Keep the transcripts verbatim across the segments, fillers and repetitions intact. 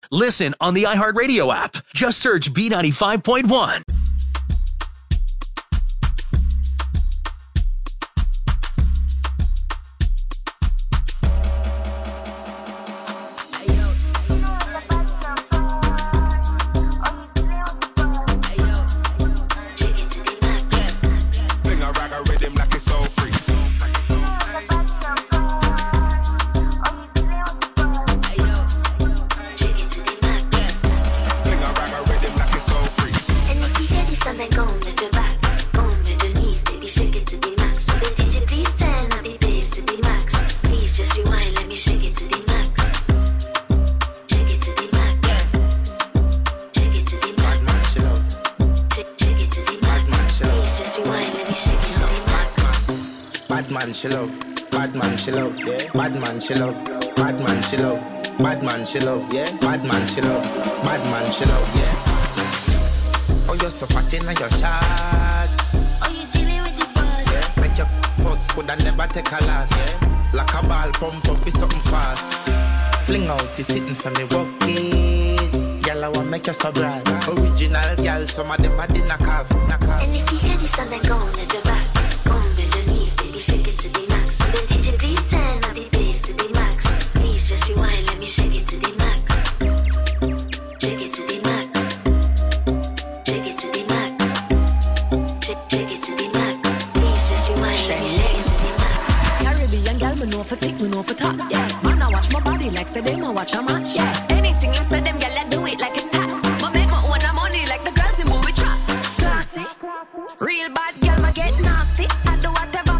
Listen on the iHeartRadio app. Just search B ninety-five point one. She love, bad man she love, yeah. Bad man she love, bad man she love, bad man she love, yeah. Bad man she love, bad man she love, yeah. Oh, you're so fat in your shot. Oh, you dealing with the boss, yeah. Make your puss could I never take a loss, yeah. Like a ball pump up is something fast. Fling out the sitting for me walk it. Girl, I want make you so bright. Original girl, some of them are the knock off, knock off. And if you hear this song, then go on let your back. Shake it to the max. So the D J please turn up the bass to the max. Please just rewind, let me shake it to the max. Shake it to the max. Shake it to the max. Shake, shake it to the max. Please just rewind, let me shake it to the max. Caribbean girl, me know for tick, me know for top. Yeah, man, I watch my body like say them I watch a match. Yeah, anything you say them girl, I do it like it's hot. My make my own money like the girls in movie trap. Classy, real bad girl, I get nasty. I do whatever.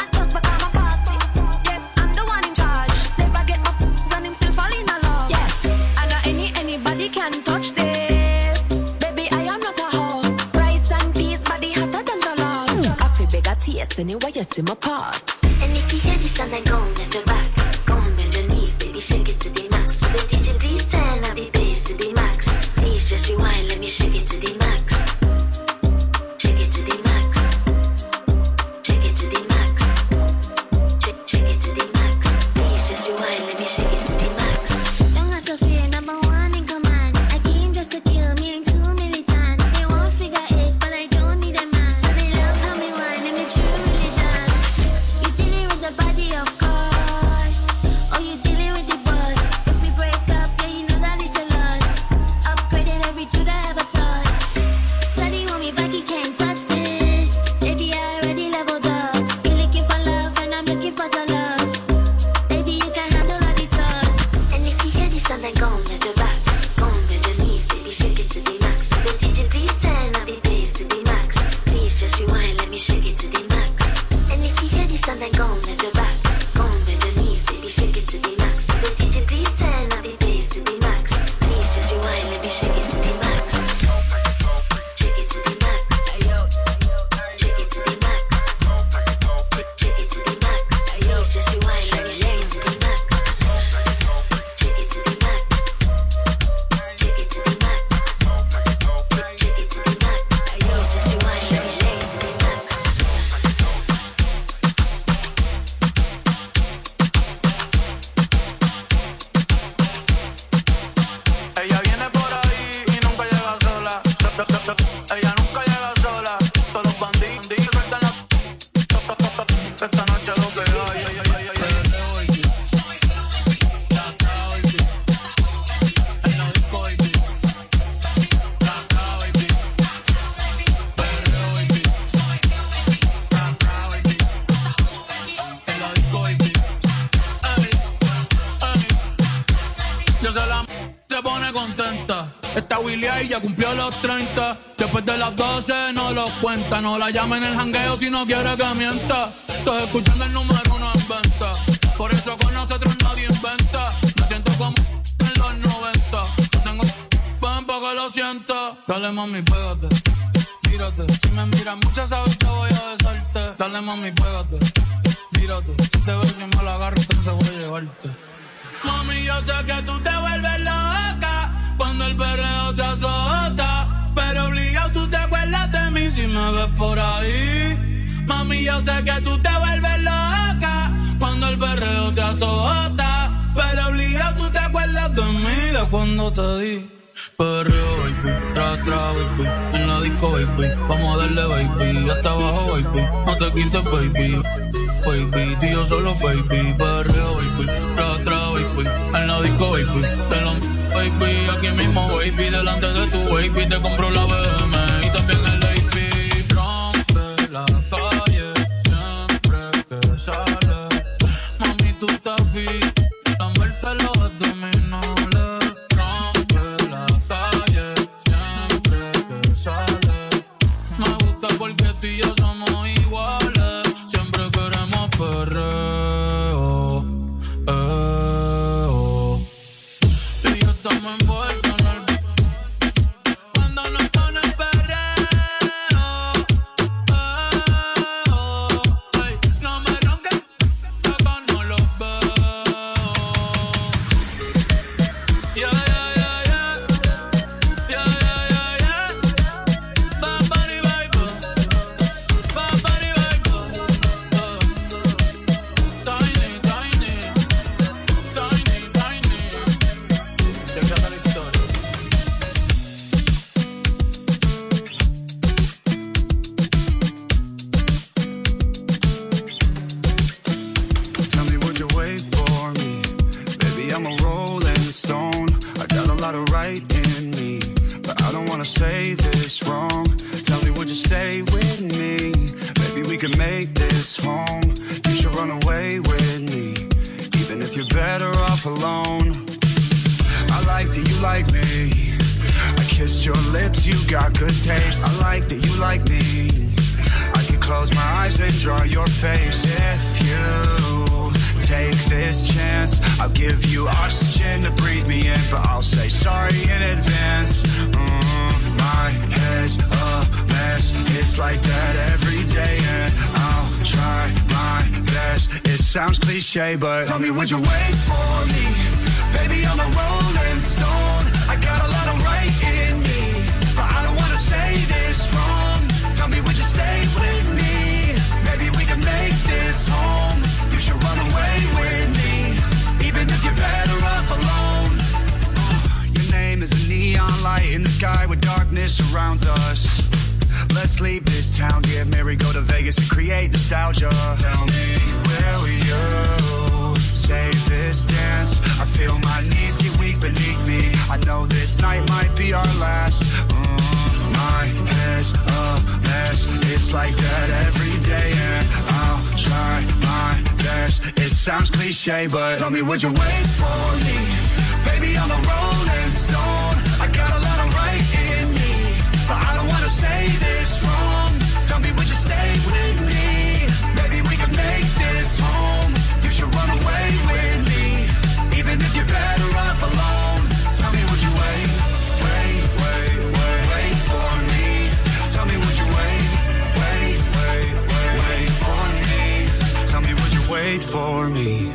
Can touch this, baby. I am not a hoe. Rice and peas, body hotter than the Lord. I feel bigger taste anyway. You see my past. And if you hear this song, then go on your back, go on bend your knees, baby. Shake it to the max. For the D J, please turn up the bass to the max. Please just rewind, let me shake it to the max. Shake it to the max. Shake it to the max. Shake, shake it to the max. Please just rewind, let me shake it to the max. Don't have to fear number one. To kill me ain't too militant. They won't figure it, but I don't need a man. So they love how me whine and the true religion. You dealing with the body, of course. Oh, you dealing with the boss. If we break up, yeah, you know that it's a loss. Upgraded every dude I ever touched. Study want me back, you can't touch this. Baby, I already leveled up. You're looking for love, and I'm looking for the love. Baby, you can handle all these sauce. And if you hear this song, then go on let your back. Shake it to the max. So the D J please turn up the bass to the max. Please just rewind, let me shake it to the max. And if you hear this song, then go on let your back. Go on bend your knees, baby, shake it to the max. So the D J please turn up the bass to the max. Please just rewind, let me shake it to the max. Shake it to the max. Shake it to the max. Shake it to the max. Please just rewind, let me shake it to the max. Shake it to the max. Shake it to the max. Ella nunca llega sola, todos los bandidos sueltan la. Esta noche lo que hay, ay, ay, ay, ay. En la disco, baby. Acá, baby. Perreo, baby. Acá, baby. En la disco, baby. Ey, ey. Yo se la se pone contenta. Esta Willy ahí ya cumplió los treinta. Después de las doce no lo cuenta. No la llamen en el jangueo si no quiere que mienta. Estoy escuchando el número uno en venta. Por eso con nosotros nadie inventa. Me siento como en los noventa. No tengo pan para que lo sienta. Dale mami, pégate, tírate. Si me miras mucho sabes que voy a besarte. Dale mami, pégate, tírate. Si te ves y me la agarro entonces voy a llevarte. Mami, yo sé que tú te vuelves loca cuando el perreo te azota, pero obligado tú te acuerdas de mí si me ves por ahí. Mami, yo sé que tú te vuelves loca cuando el perreo te azota, pero obligado tú te acuerdas acuerdas de mí, de cuando te di perreo, baby, tra, tra, baby, en la disco, baby, vamos a darle, baby, hasta abajo, baby, no te quites, baby, baby, tío solo, baby, perreo, baby, tra, tra, baby, en la disco, baby, te lo, baby, aquí mismo, baby, delante de tu baby, te compro la B M y también el A P, rompe la calle, siempre que sale, mami, tú estás fit, la muerte los abdominales, rompe la calle, siempre que sale, me gusta porque tú y yo somos iguales, siempre queremos perreo, eh, oh. Tú y yo estamos envueltos en el cuando nos pone perreo, eh, oh. Ay, no me ronques, acá no los veo. Yeah, yeah, yeah, yeah. Yeah, yeah, yeah, yeah. Bad Bunny, baby. Bad Bunny, baby. Uh, Tiny, tiny. Tiny, tiny. Chequeate la historia. Tell me, would you wait for me? Baby, I'm a rolling stone. I got a lot of right in me, but I don't wanna say this wrong. Tell me, would you stay with me? Maybe we can make this home. You should run away with me, even if you're better off alone. I like that you like me. I kissed your lips, you got good taste. I like that you like me. I can close my eyes and draw your face. If you take this chance, I'll give you oxygen to breathe me in, but I'll say sorry in advance. Mm, my head's a mess. It's like that every day, and I'll try my best. It sounds cliche, but tell me, would you wait for me? Baby, I'm a rolling stone. I got a lot of right in me, but I don't wanna say this wrong. Tell me, would you stay with me? Maybe we can make this home. You should run away with me, even if you're better off alone. Your name is a neon light in the sky where darkness surrounds us. Let's leave this town, get married, go to Vegas and create nostalgia. Tell me, will you save this dance? I feel my knees get weak beneath me. I know this night might be our last. Mm, my head's a mess. It's like that every day, and I'll try my best. It sounds cliche, but tell me, would you wait for me? Baby, I'm a rolling stone. I got a lot of right in me, but I don't wanna say this wrong. Tell me, would you stay with me? Maybe we can make this home. You should run away with me, even if you're better off alone. Tell me, would you wait, wait, wait, wait, wait for me? Tell me, would you wait, wait, wait, wait, wait for me? Tell me, would you wait for me?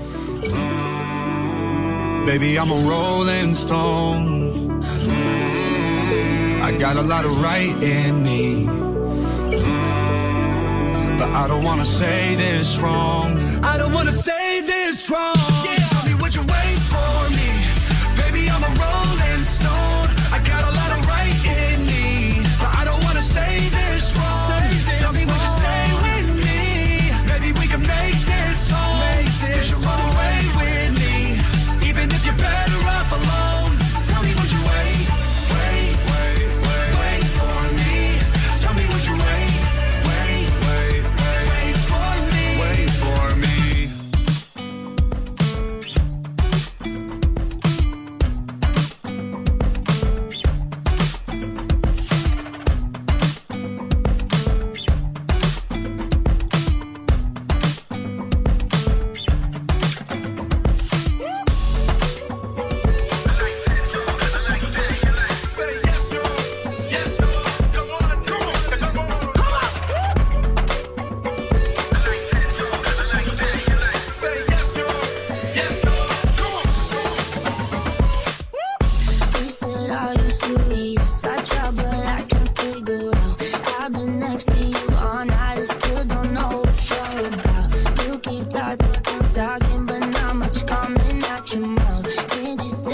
Mm, baby, I'm a rolling stone. Mm, I got a lot of right in me, mm, but I don't wanna say this wrong. I don't wanna say this wrong. Yeah. Tell me, would you wait for me? Baby, I'm a rolling stone. I got a lot of right in me, but I don't wanna say this wrong. Say this Tell me, would you stay with me? Maybe we can make this home. Make this you should run away with me, even if you're better off alone. Tell me, would you wait, wait, wait, wait, wait for me? Tell me, would you wait, wait, wait, wait, wait for me? Wait for me. talking, but not much coming out your mouth. Can't you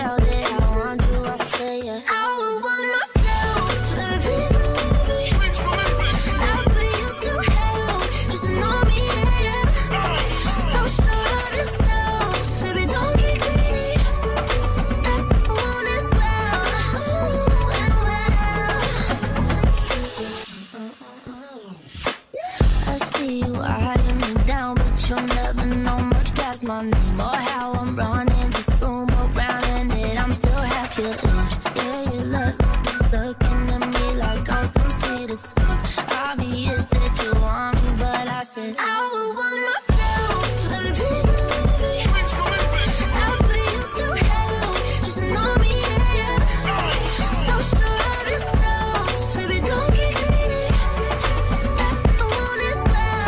my name or how I'm running this room around, and it I'm still half your age. Yeah, you look, looking at me like I'm some sweet escape. Obvious that you want me, but I said I would want myself. Baby, please believe me. I'll put you through hell. Just know me, yeah, yeah. So sure of yourself, baby, don't get greedy. I want it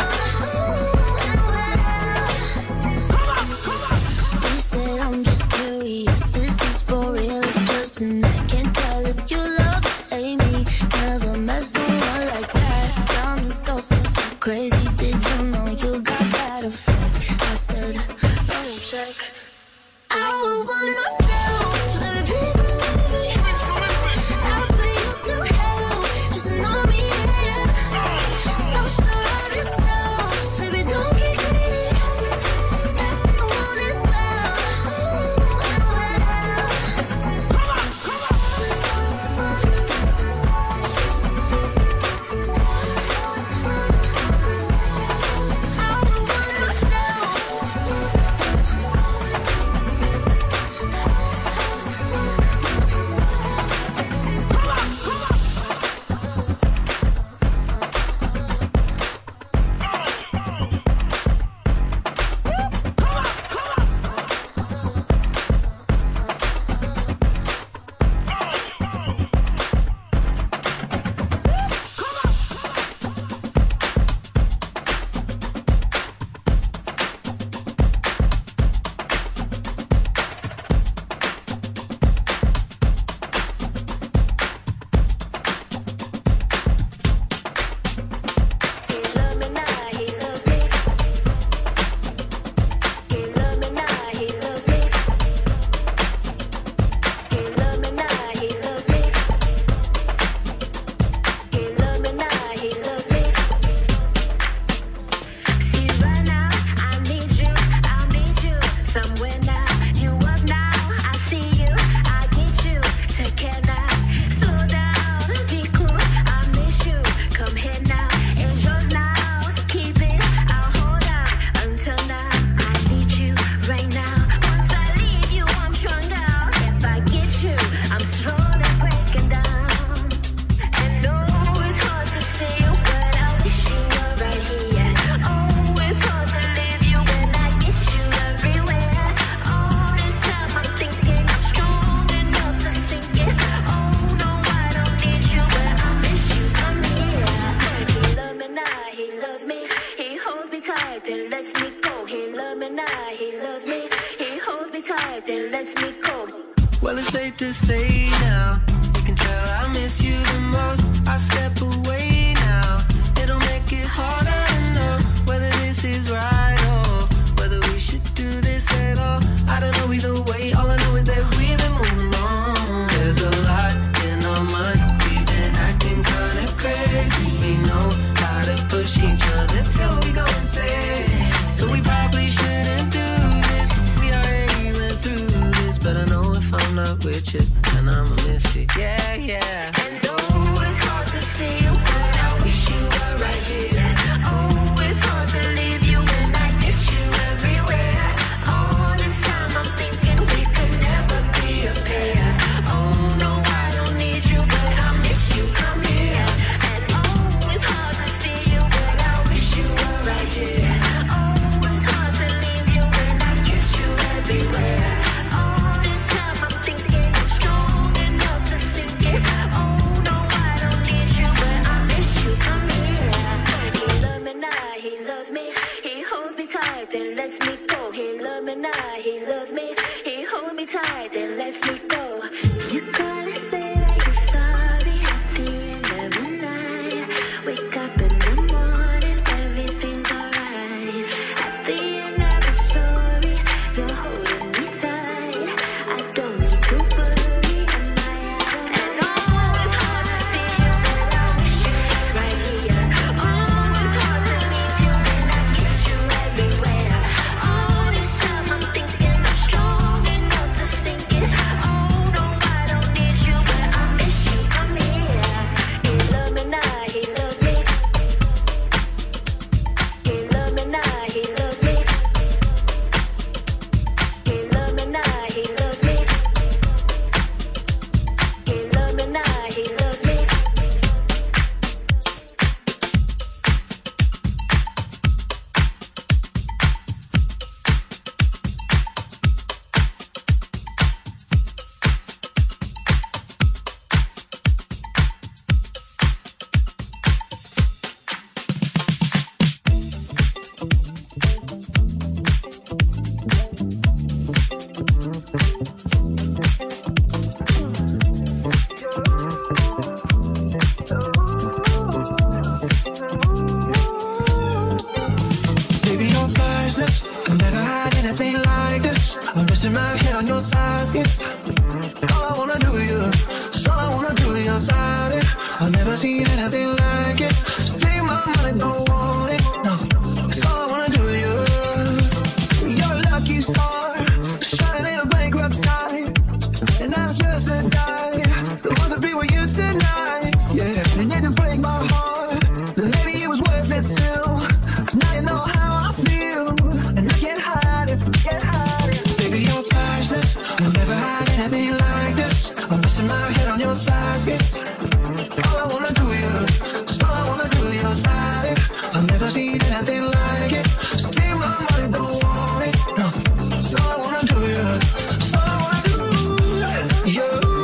well. You said I'm just curious, is this for real or just an act? Can't tell if you love or hate me. Never met someone like that. Got me so, so, so crazy. Did you know you got that effect? I said, oh, check. I would want myself. Baby, please believe me. I'll put you through hell. Just know me, yeah, yeah. So sure of yourself, baby, don't get greedy. I want it Get seen anything like it. So take my money, don't want it. No, that's all I wanna do to you. You're a lucky star, shining in a bankrupt sky, and I'm supposed to die. The ones that be with you tonight, yeah. And you can break my heart, then maybe it was worth it still. Cause now you know how I feel, and I can't hide it, can't hide it. Baby, you're priceless, I'll never hide anything like this. I'm resting my head on your sides. All I wanna do you, cause all I wanna do you is hide it. I've never seen anything like it. So take my money, don't want it. No, that's all I wanna do you, that's all I wanna do. You.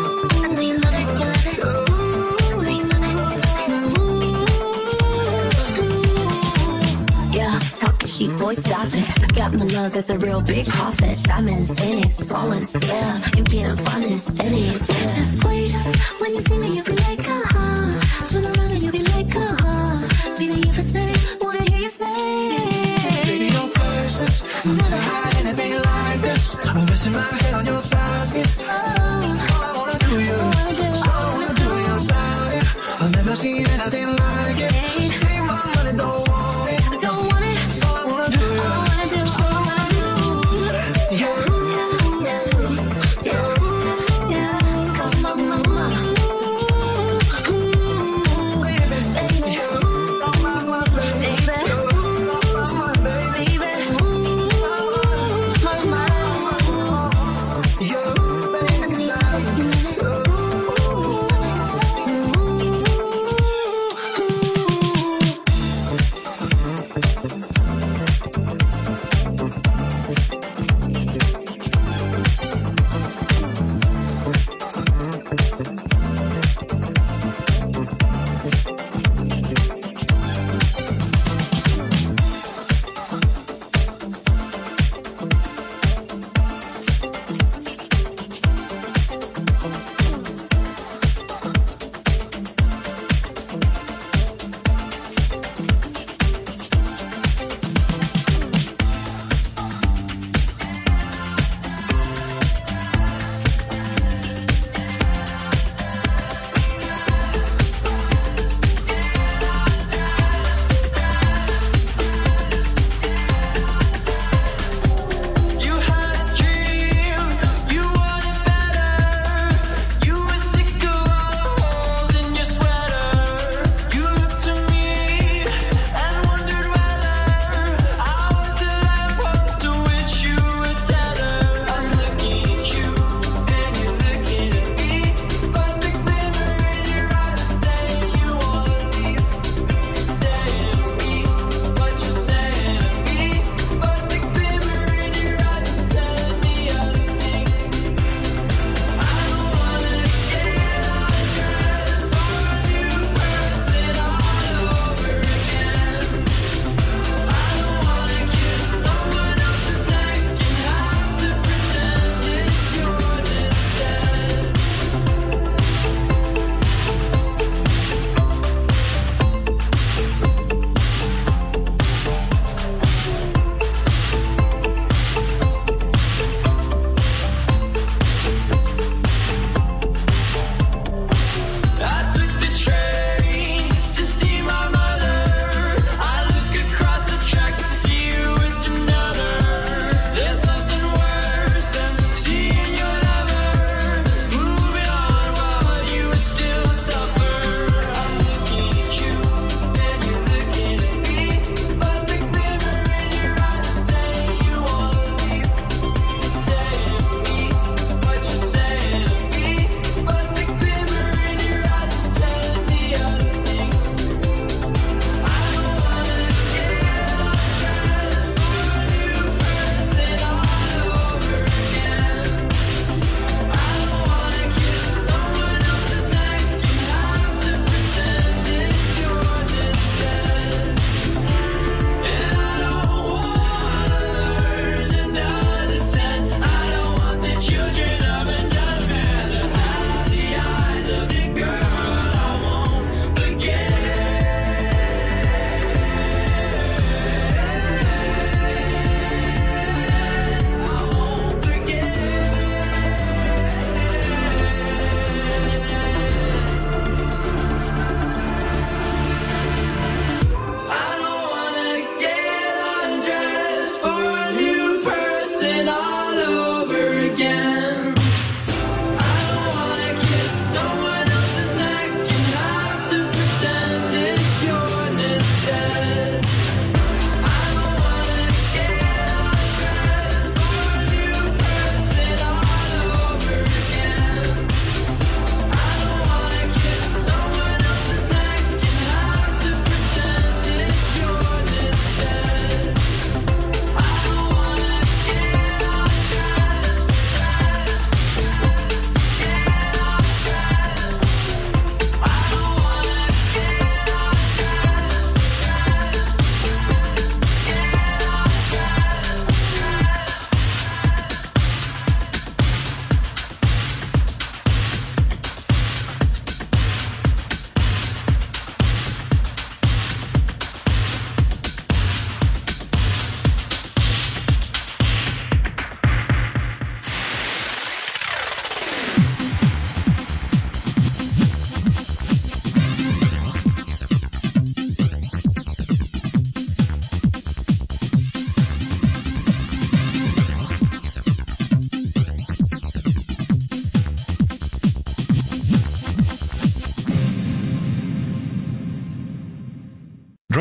Yeah, talking sheep, boy, stop it. Got my love, that's a real big profit. Diamonds in it, falling, yeah. You being honest, in it. Just wait, when you see me, you'll be like, uh-huh. Turn around and you'll be like, uh-huh. Baby, if I say, wanna hear you say. Baby, you're priceless, I'll never hide anything like this. I'm resting my head on your thighs. Oh, all I wanna do you, all I wanna do you is hide it. I've never seen anything like it. Take my money, don't want it. don't want it. That's all I wanna do. All I wanna do, all I wanna do. You. Come on, mama. Baby. Baby. You. Oh, my, my baby. Baby. Oh, my, my baby. Baby. Mama. You. Baby.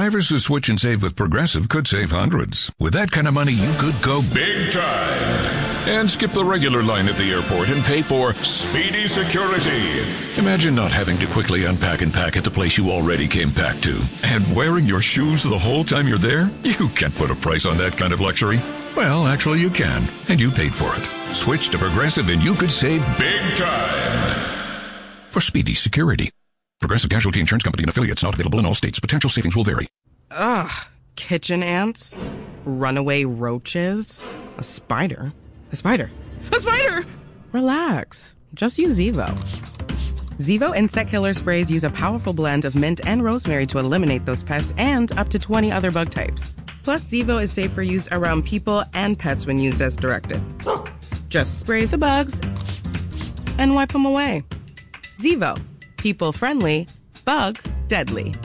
Drivers who switch and save with Progressive could save hundreds. With that kind of money, you could go big time and skip the regular line at the airport and pay for Speedy Security. Imagine not having to quickly unpack and pack at the place you already came packed to. And wearing your shoes the whole time you're there? You can't put a price on that kind of luxury. Well, actually you can, and you paid for it. Switch to Progressive and you could save big time for Speedy Security. Progressive Casualty Insurance Company and affiliates, not available in all states. Potential savings will vary. Ugh. Kitchen ants? Runaway roaches? A spider? A spider. A spider! Relax. Just use Zevo. Zevo insect killer sprays use a powerful blend of mint and rosemary to eliminate those pests and up to twenty other bug types. Plus, Zevo is safe for use around people and pets when used as directed. Just spray the bugs and wipe them away. Zevo. People friendly, bug deadly.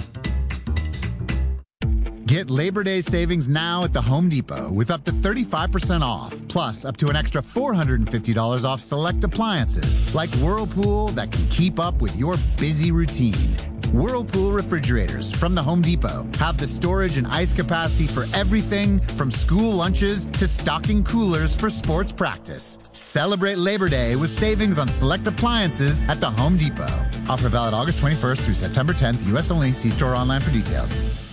Get Labor Day savings now at the Home Depot with up to thirty-five percent off, plus up to an extra four hundred fifty dollars off select appliances like Whirlpool that can keep up with your busy routine. Whirlpool refrigerators from the Home Depot have the storage and ice capacity for everything from school lunches to stocking coolers for sports practice. Celebrate Labor Day with savings on select appliances at the Home Depot. Offer valid August twenty-first through September tenth, U S only. See store online for details.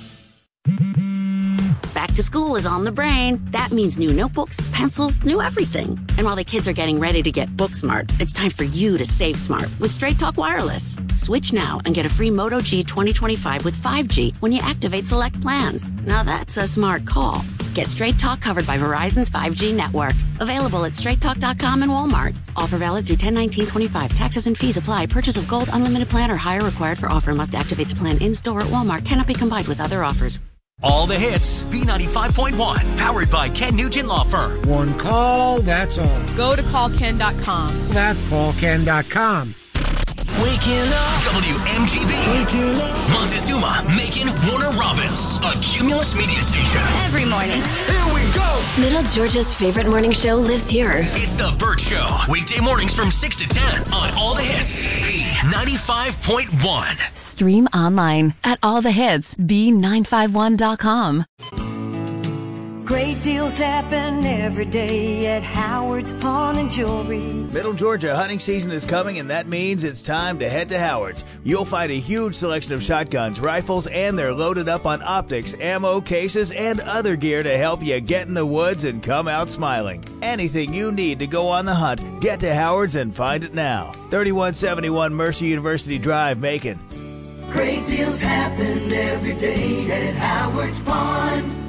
Back to school is on the brain. That means new notebooks, pencils, new everything. And while the kids are getting ready to get book smart, it's time for you to save smart with Straight Talk Wireless. Switch now and get a free Moto G twenty twenty-five with five G when you activate select plans. Now that's a smart call. Get Straight Talk covered by Verizon's five G network. Available at straight talk dot com and Walmart. Offer valid through ten nineteen twenty-five. Taxes and fees apply. Purchase of gold unlimited plan or higher required for offer. Must activate the plan in-store at Walmart. Cannot be combined with other offers. All the hits, B ninety-five point one, powered by Ken Nugent Law Firm. One call, that's all. Go to call ken dot com. That's call ken dot com. Waking up. W M G B. Waking up. Montezuma, Macon, Warner Robins. A Cumulus media station. Every morning. Here we go. Middle Georgia's favorite morning show lives here. It's The Burt Show. Weekday mornings from six to ten on All the Hits. B ninety-five point one. Stream online at all the hits b nine five one dot com. Great deals happen every day at Howard's Pawn and Jewelry. Middle Georgia hunting season is coming, and that means it's time to head to Howard's. You'll find a huge selection of shotguns, rifles, and they're loaded up on optics, ammo, cases, and other gear to help you get in the woods and come out smiling. Anything you need to go on the hunt, get to Howard's and find it now. thirty-one seventy-one Mercer University Drive, Macon. Great deals happen every day at Howard's Pawn.